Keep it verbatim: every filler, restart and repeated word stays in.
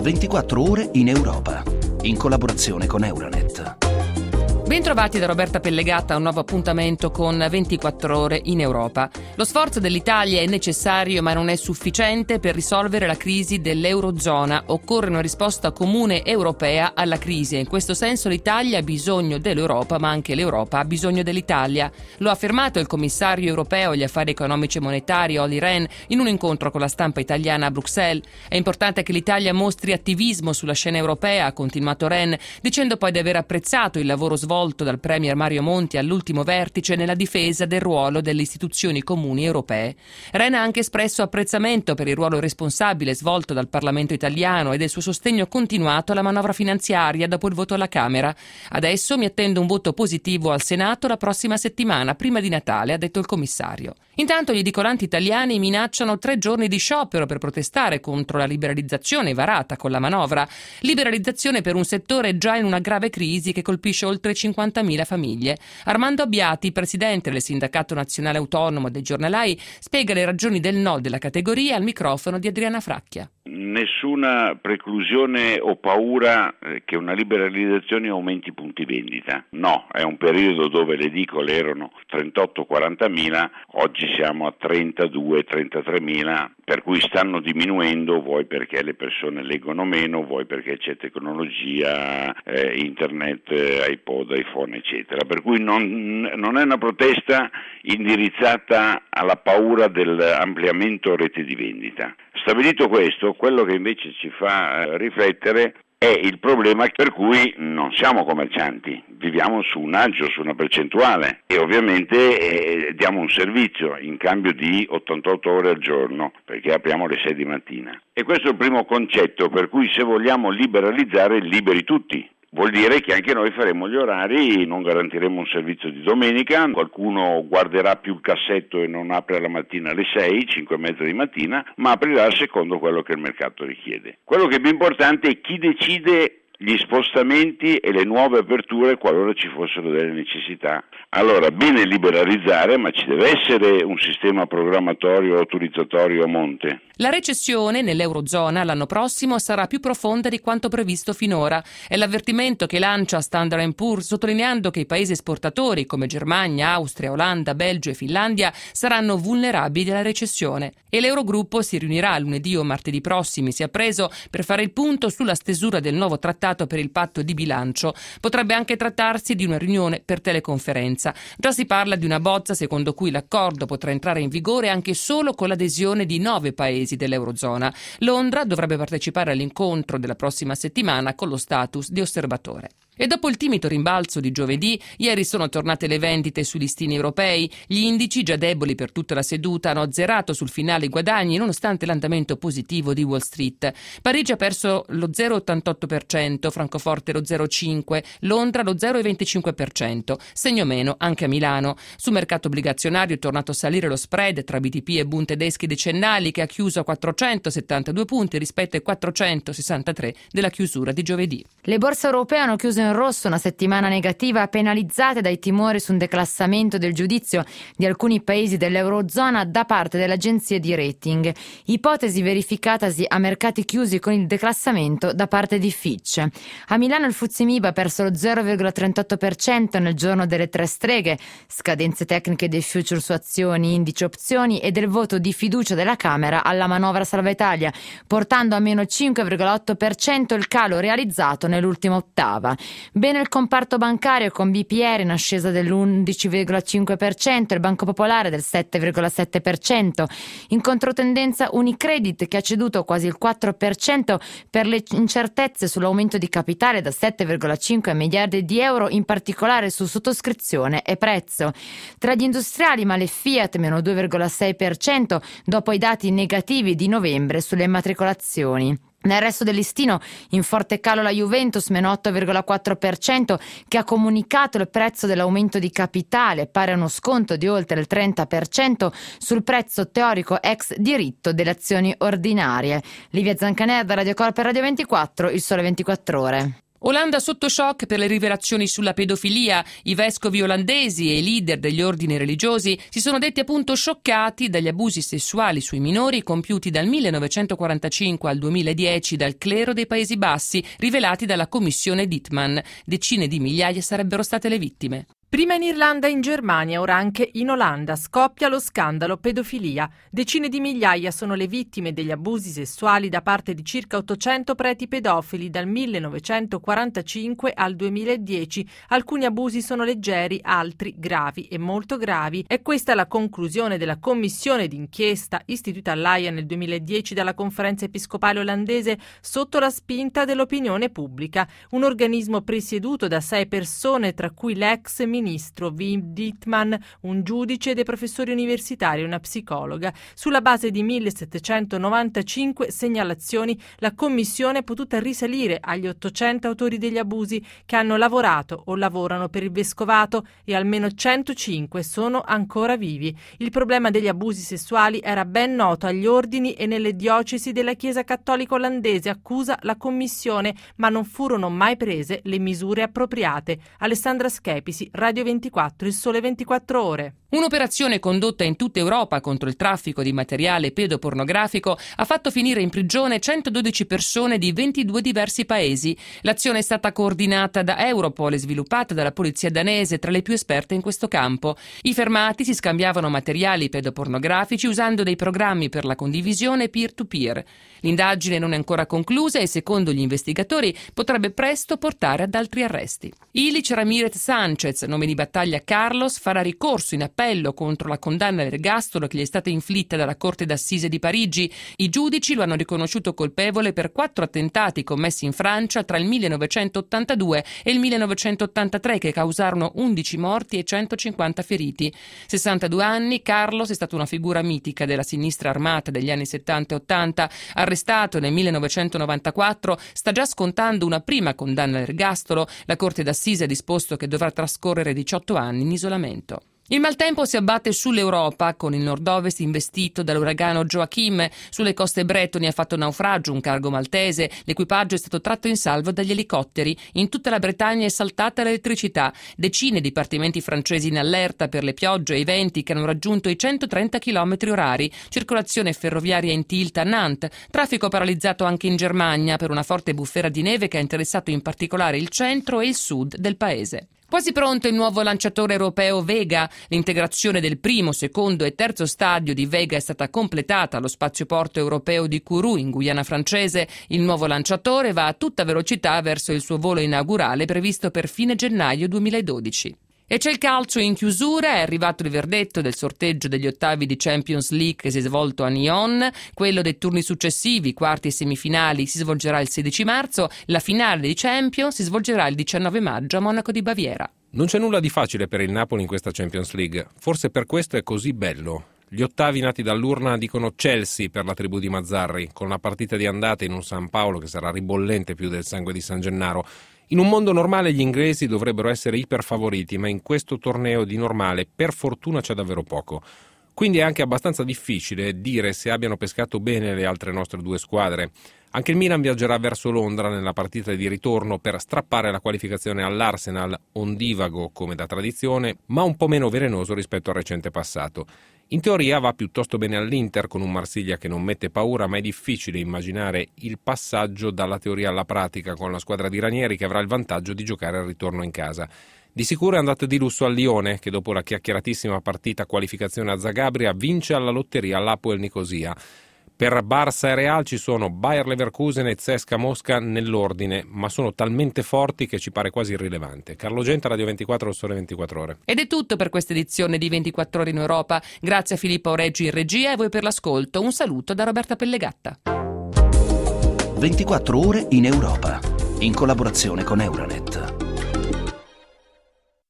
ventiquattro ore in Europa, in collaborazione con Euronet. Bentrovati da Roberta Pellegata a un nuovo appuntamento con ventiquattro ore in Europa. Lo sforzo dell'Italia è necessario ma non è sufficiente per risolvere la crisi dell'Eurozona. Occorre una risposta comune europea alla crisi e in questo senso l'Italia ha bisogno dell'Europa ma anche l'Europa ha bisogno dell'Italia. Lo ha affermato il commissario europeo agli affari economici e monetari Olli Rehn in un incontro con la stampa italiana a Bruxelles. È importante che l'Italia mostri attivismo sulla scena europea, ha continuato Rehn, dicendo poi di aver apprezzato il lavoro svolto dal premier Mario Monti all'ultimo vertice nella difesa del ruolo delle istituzioni comuni europee. Rehn ha anche espresso apprezzamento per il ruolo responsabile svolto dal Parlamento italiano e del suo sostegno continuato alla manovra finanziaria dopo il voto alla Camera. Adesso mi attendo un voto positivo al Senato la prossima settimana, prima di Natale, ha detto il commissario. Intanto gli edicolanti italiani minacciano tre giorni di sciopero per protestare contro la liberalizzazione varata con la manovra. Liberalizzazione per un settore già in una grave crisi che colpisce oltre cinquantamila famiglie. Armando Abbiati, presidente del Sindacato Nazionale Autonomo dei Giornalai, spiega le ragioni del no della categoria al microfono di Adriana Fracchia. Nessuna preclusione o paura che una liberalizzazione aumenti i punti vendita. No, è un periodo dove le edicole erano trentotto quarantamila, oggi siamo a trentadue trentatremila, per cui stanno diminuendo, vuoi perché le persone leggono meno, vuoi perché c'è tecnologia, eh, internet, eh, iPod, iPhone, eccetera. Per cui non, non è una protesta indirizzata alla paura dell'ampliamento rete di vendita. Stabilito questo, quello che invece ci fa eh, riflettere è il problema per cui non siamo commercianti, viviamo su un agio, su una percentuale e ovviamente eh, diamo un servizio in cambio di ottantotto ore al giorno perché apriamo alle sei di mattina. E questo è il primo concetto per cui se vogliamo liberalizzare, liberi tutti. Vuol dire che anche noi faremo gli orari, non garantiremo un servizio di domenica, qualcuno guarderà più il cassetto e non apre la mattina alle sei, cinque e mezza di mattina, ma aprirà secondo quello che il mercato richiede. Quello che è più importante è chi decide gli spostamenti e le nuove aperture qualora ci fossero delle necessità. Allora, bene liberalizzare, ma ci deve essere un sistema programmatorio autorizzatorio a monte. La recessione nell'Eurozona l'anno prossimo sarà più profonda di quanto previsto finora. È l'avvertimento che lancia Standard and Poor's, sottolineando che i paesi esportatori come Germania, Austria, Olanda, Belgio e Finlandia saranno vulnerabili alla recessione. E l'Eurogruppo si riunirà lunedì o martedì prossimi, si è appreso, per fare il punto sulla stesura del nuovo trattato per il patto di bilancio. Potrebbe anche trattarsi di una riunione per teleconferenza. Già si parla di una bozza secondo cui l'accordo potrà entrare in vigore anche solo con l'adesione di nove paesi dell'Eurozona. Londra dovrebbe partecipare all'incontro della prossima settimana con lo status di osservatore. E dopo il timido rimbalzo di giovedì, ieri sono tornate le vendite sui listini europei. Gli indici, già deboli per tutta la seduta, hanno azzerato sul finale i guadagni nonostante l'andamento positivo di Wall Street. Parigi ha perso lo zero virgola ottantotto per cento, Francoforte lo zero virgola cinque per cento, Londra lo zero virgola venticinque per cento, segno meno anche a Milano. Sul mercato obbligazionario è tornato a salire lo spread tra B T P e Bund tedeschi decennali che ha chiuso a quattrocentosettantadue punti rispetto ai quattrocentosessantatré della chiusura di giovedì. Le borse europee hanno chiuso in rosso una settimana negativa penalizzate dai timori su un declassamento del giudizio di alcuni paesi dell'Eurozona da parte delle agenzie di rating, ipotesi verificatasi a mercati chiusi con il declassamento da parte di Fitch. A Milano il F T S E M I B ha perso lo zero virgola trentotto per cento nel giorno delle tre streghe, scadenze tecniche dei future su azioni, indici opzioni e del voto di fiducia della Camera alla manovra Salva Italia, portando a meno cinque virgola otto per cento il calo realizzato nell'ultima ottava. Bene il comparto bancario con B P R in ascesa dell'undici virgola cinque per cento e il Banco Popolare del sette virgola sette per cento. In controtendenza Unicredit che ha ceduto quasi il quattro per cento per le incertezze sull'aumento di capitale da sette virgola cinque miliardi di euro, in particolare su sottoscrizione e prezzo. Tra gli industriali male Fiat meno due virgola sei per cento dopo i dati negativi di novembre sulle immatricolazioni. Nel resto del listino in forte calo la Juventus meno otto virgola quattro per cento che ha comunicato il prezzo dell'aumento di capitale pari a uno sconto di oltre il trenta per cento sul prezzo teorico ex diritto delle azioni ordinarie. Livia Zancaner da Radio Corp e Radio ventiquattro, Il Sole ventiquattro Ore. Olanda sotto shock per le rivelazioni sulla pedofilia. I vescovi olandesi e i leader degli ordini religiosi si sono detti appunto scioccati dagli abusi sessuali sui minori compiuti dal millenovecentoquarantacinque al duemiladieci dal clero dei Paesi Bassi, rivelati dalla commissione Dittmann. Decine di migliaia sarebbero state le vittime. Prima in Irlanda e in Germania, ora anche in Olanda, scoppia lo scandalo pedofilia. Decine di migliaia sono le vittime degli abusi sessuali da parte di circa ottocento preti pedofili dal millenovecentoquarantacinque al duemiladieci. Alcuni abusi sono leggeri, altri gravi e molto gravi. È questa la conclusione della commissione d'inchiesta istituita all'Aia nel duemiladieci dalla Conferenza Episcopale olandese sotto la spinta dell'opinione pubblica. Un organismo presieduto da sei persone, tra cui l'ex ministro Wim Dittmann, un giudice, dei professori universitari e una psicologa. Sulla base di millesettecentonovantacinque segnalazioni, la commissione è potuta risalire agli ottocento autori degli abusi che hanno lavorato o lavorano per il vescovato e almeno centocinque sono ancora vivi. Il problema degli abusi sessuali era ben noto agli ordini e nelle diocesi della Chiesa cattolica olandese, accusa la commissione, ma non furono mai prese le misure appropriate. Alessandra Schepisi, Radio ventiquattro, Il Sole ventiquattro Ore. Un'operazione condotta in tutta Europa contro il traffico di materiale pedopornografico ha fatto finire in prigione centododici persone di ventidue diversi paesi. L'azione è stata coordinata da Europol e sviluppata dalla polizia danese, tra le più esperte in questo campo. I fermati si scambiavano materiali pedopornografici usando dei programmi per la condivisione peer-to-peer. L'indagine non è ancora conclusa e, secondo gli investigatori, potrebbe presto portare ad altri arresti. Ilic Ramirez Sanchez, nome di battaglia Carlos, farà ricorso in appello contro la condanna all'ergastolo che gli è stata inflitta dalla Corte d'Assise di Parigi. I giudici lo hanno riconosciuto colpevole per quattro attentati commessi in Francia tra il millenovecentottantadue e il millenovecentottantatré che causarono undici morti e centocinquanta feriti. sessantadue anni, Carlos è stato una figura mitica della sinistra armata degli anni settanta e ottanta. Arrestato nel millenovecentonovantaquattro, sta già scontando una prima condanna all'ergastolo. La Corte d'Assise ha disposto che dovrà trascorrere diciotto anni in isolamento. Il maltempo si abbatte sull'Europa, con il nord-ovest investito dall'uragano Joachim. Sulle coste bretoni ha fatto naufragio un cargo maltese. L'equipaggio è stato tratto in salvo dagli elicotteri. In tutta la Bretagna è saltata l'elettricità. Decine di dipartimenti francesi in allerta per le piogge e i venti che hanno raggiunto i centotrenta chilometri orari. Circolazione ferroviaria in tilt a Nantes. Traffico paralizzato anche in Germania per una forte bufera di neve che ha interessato in particolare il centro e il sud del paese. Quasi pronto il nuovo lanciatore europeo Vega. L'integrazione del primo, secondo e terzo stadio di Vega è stata completata allo spazioporto europeo di Kourou, in Guyana francese. Il nuovo lanciatore va a tutta velocità verso il suo volo inaugurale previsto per fine gennaio duemiladodici. E c'è il calcio in chiusura. È arrivato il verdetto del sorteggio degli ottavi di Champions League che si è svolto a Nyon. Quello dei turni successivi, quarti e semifinali, si svolgerà il sedici marzo. La finale di Champions si svolgerà il diciannove maggio a Monaco di Baviera. Non c'è nulla di facile per il Napoli in questa Champions League. Forse per questo è così bello. Gli ottavi nati dall'urna dicono Chelsea per la tribù di Mazzarri, con una partita di andata in un San Paolo che sarà ribollente più del sangue di San Gennaro. In un mondo normale gli inglesi dovrebbero essere iperfavoriti, ma in questo torneo di normale per fortuna c'è davvero poco. Quindi è anche abbastanza difficile dire se abbiano pescato bene le altre nostre due squadre. Anche il Milan viaggerà verso Londra nella partita di ritorno per strappare la qualificazione all'Arsenal, ondivago come da tradizione, ma un po' meno velenoso rispetto al recente passato. In teoria va piuttosto bene all'Inter con un Marsiglia che non mette paura, ma è difficile immaginare il passaggio dalla teoria alla pratica con la squadra di Ranieri che avrà il vantaggio di giocare al ritorno in casa. Di sicuro è andata di lusso al Lione che dopo la chiacchieratissima partita qualificazione a Zagabria vince alla lotteria l'Hapoel Nicosia. Per Barça e Real ci sono Bayer Leverkusen e C S K A Mosca nell'ordine, ma sono talmente forti che ci pare quasi irrilevante. Carlo Genta, Radio ventiquattro, Il Sole ventiquattro Ore. Ed è tutto per questa edizione di ventiquattro Ore in Europa. Grazie a Filippo Oreggi in regia e a voi per l'ascolto. Un saluto da Roberta Pellegatta. ventiquattro Ore in Europa, in collaborazione con Euronet.